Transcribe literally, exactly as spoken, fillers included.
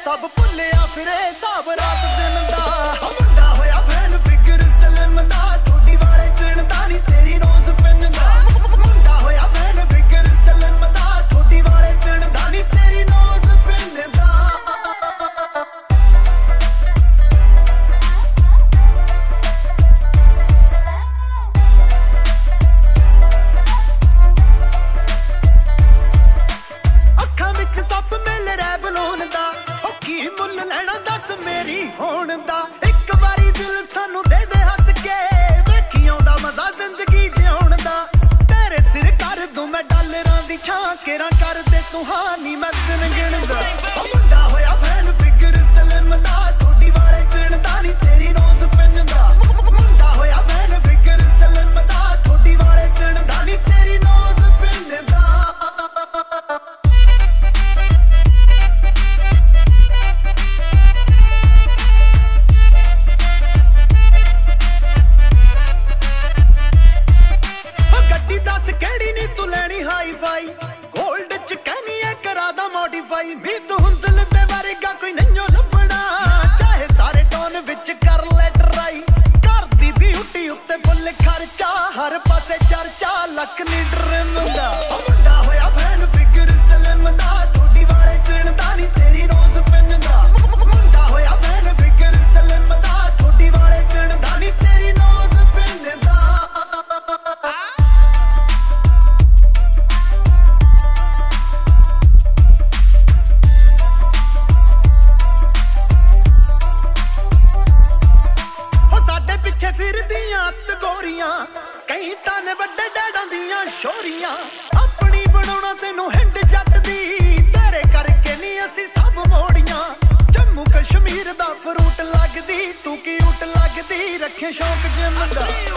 सब भुलिया फिरे हिसाब रात दिन दा मुंडा होया फैन फिगर सलिम दा टोडी वाले दिन दा नी तेरी रोज पिन दा मुंडा होया फैन फिगर सलिम दा टोडी वाले दिन दा नी तेरी रोज पिन दा होण दा एक बारी दिल सानू दे दे हस के वेखी आउंदा मजा जिंदगी जिउण दा तेरे सिर कर दूं मैं डॉलरां दी छां केरा कर दे तू हानी मैं दिन गिणदा मुंडा होया फैन फिगर सलिम दा टोडी वाले दिन दा नी तेरी रोज पिन दा मुंडा होया फैन फिगर सलिम दा टोडी वाले दिन दा नी तेरी रोज पिन दा गोल्ड च कहनी है करादा मॉडिफाई मीत हुंदल दे वर्गा कोई नहीं लभना चाहे सारे टोन विच कर ले ट्राई कर दी ब्यूटी उत्ते फुल खर्चा हर पासे चर्चा लक नी ड्रीम दा मुंडा होया फैन फिगर सलिम दा टोडी वाले दिन दा नी तेरी रोज पिन दा मुंडा होया फैन फिगर सलिम दा टोडी वाले दिन दा नी तेरी रोज पिन दा कई ताने वड्डे डैडां दियां शोरियां अपनी बनाउणा तैनू हिंड जट दी तेरे करके नी असी सब मोड़ियां जम्मू कश्मीर दा फ्रूट लगदी तू क्यूट लगदी रखे शौक जिम दा